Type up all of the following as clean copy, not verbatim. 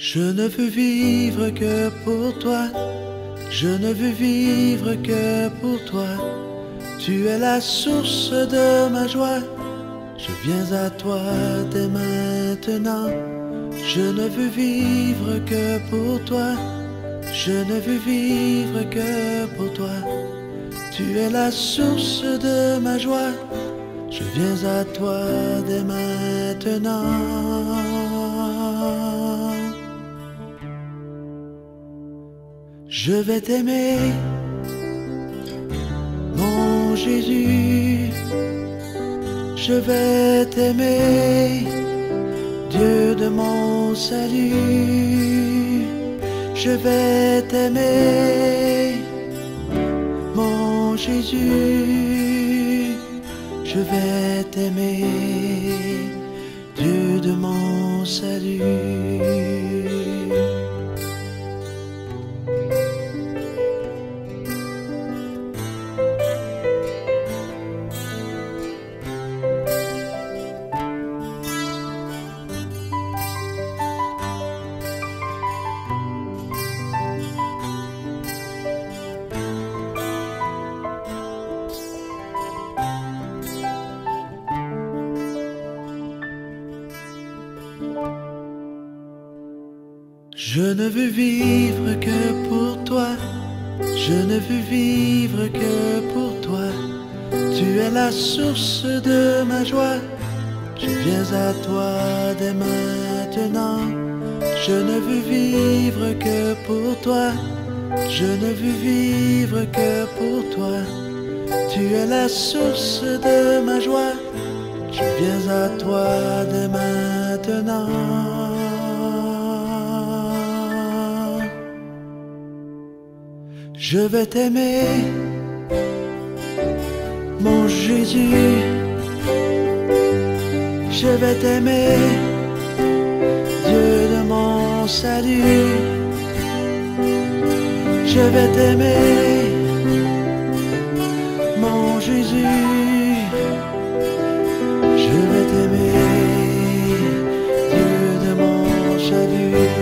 Je ne veux vivre que pour toi, je ne veux vivre que pour toi. Tu es la source de ma joie, je viens à toi dès maintenant. Je ne veux vivre que pour toi, je ne veux vivre que pour toi. Tu es la source de ma joie, je viens à toi dès maintenant. Je vais t'aimer, mon Jésus, je vais t'aimer, Dieu de mon salut. Je vais t'aimer, mon Jésus, je vais t'aimer, Dieu de mon salut. Je ne veux vivre que pour toi, je ne veux vivre que pour toi. Tu es la source de ma joie, je viens à toi dès maintenant. Je ne veux vivre que pour toi, je ne veux vivre que pour toi. Tu es la source de ma joie, je viens à toi dès maintenant. Je vais t'aimer, mon Jésus, je vais t'aimer, Dieu de mon salut. Je vais t'aimer, mon Jésus, je vais t'aimer, Dieu de mon salut.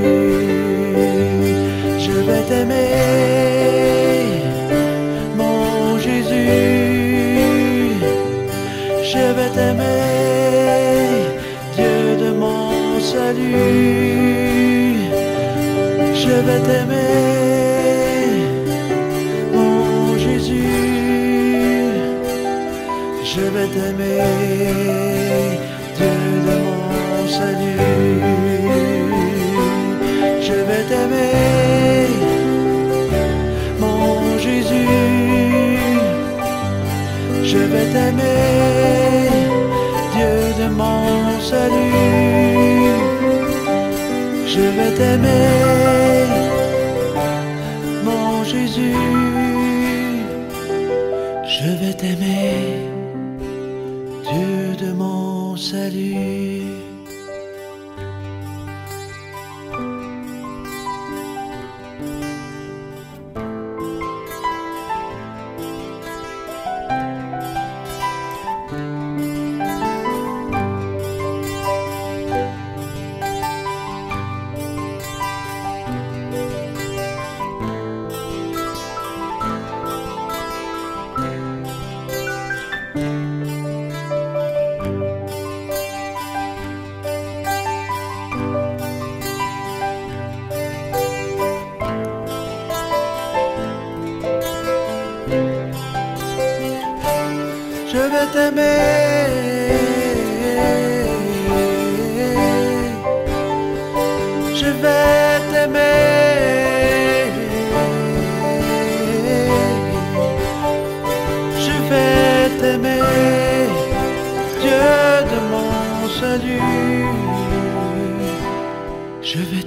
Je vais t'aimer, je vais t'aimer, Dieu de mon salut. Je vais t'aimer, mon Jésus. Je vais t'aimer, Dieu de mon salut. Je vais t'aimer, mon Jésus. Je vais t'aimer, Dieu de mon salut. Je vais t'aimer, mon Jésus. Je vais t'aimer, Dieu de mon salut. Je vais t'aimer, je vais t'aimer, je vais t'aimer, Dieu de mon salut. Je vais